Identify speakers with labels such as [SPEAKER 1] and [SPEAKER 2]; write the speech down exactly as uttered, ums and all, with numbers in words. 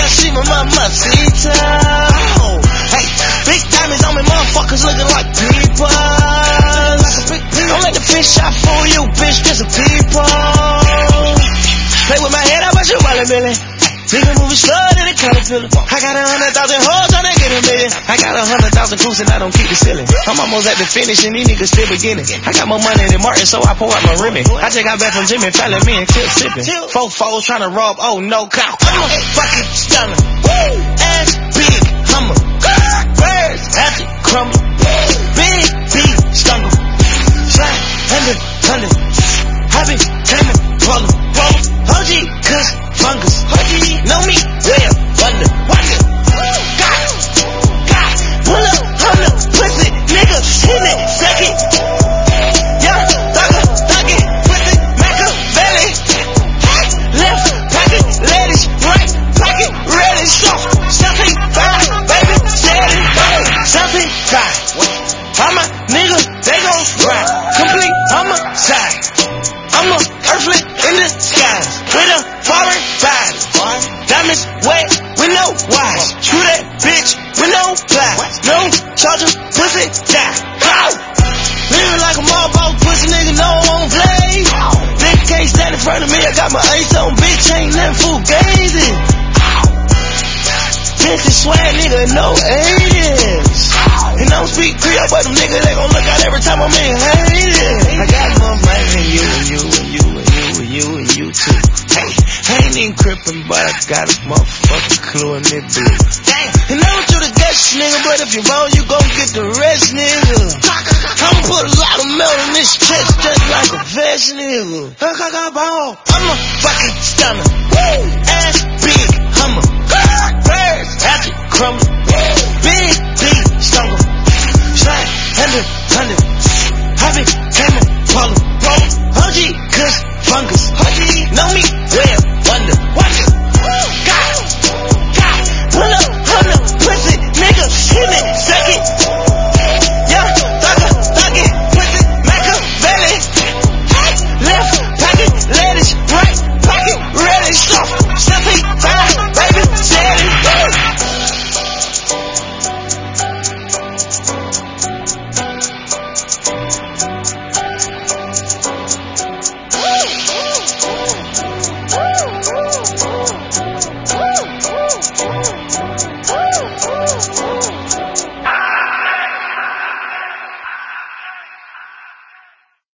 [SPEAKER 1] see my mamacita. Oh, hey, big diamonds on me, motherfuckers looking like people. Don't let the fish shot fool you, bitch, just a people. Play with my head, I bet you wallet billy. Nigga moving slow in the caterpillar. I got a hundred thousand hoes tryna get a million. I got a hundred thousand crews and I don't keep the ceiling. I'm almost at the finish and these niggas still beginning. I got more money than Martin, so I pour out my Remy. I just got back from Jimmy Fallon, me and Tip sipping. Four foes tryna rob, oh no count. I'm a fucking stunner. Ass big Hummer. Birds have to crumble. Big beat stungle. Fly under thunder. I been taming problem. O G cuz fungus. Know me well, wonder, wonder. God, God, pull up on the pussy, nigga, in it, second. Yeah, thugger, thugger, pussy, Machiavelli. Left pocket, lettuce, right pocket, ready, soft. Something fine, baby, said it, something fine. All my niggas, they gon' ride, complete homicide. I'm a earthly in the skies, with a foreign body. Diamonds wet with no wires. Screw that bitch with no plies. No charger, pussy, die. How? Living like a motherfucker, pussy nigga, no on play. Nigga can't stand in front of me, I got my ace on, bitch, ain't nothing fugazi. Vintage swag, nigga, no aliens. And I don't speak Creole, but them niggas, they gon' look out every time I'm in hating. I got more money than you and you and you and you and you and you too. Hey, I ain't even crippin', but I got a motherfucking clue in it blue. Damn, and I want you to guess, nigga, but if you wrong, you gon' get the rest, nigga. I'ma put a lot of melt in this chest just like a vest, nigga. I'm a fucking stunner. Woo!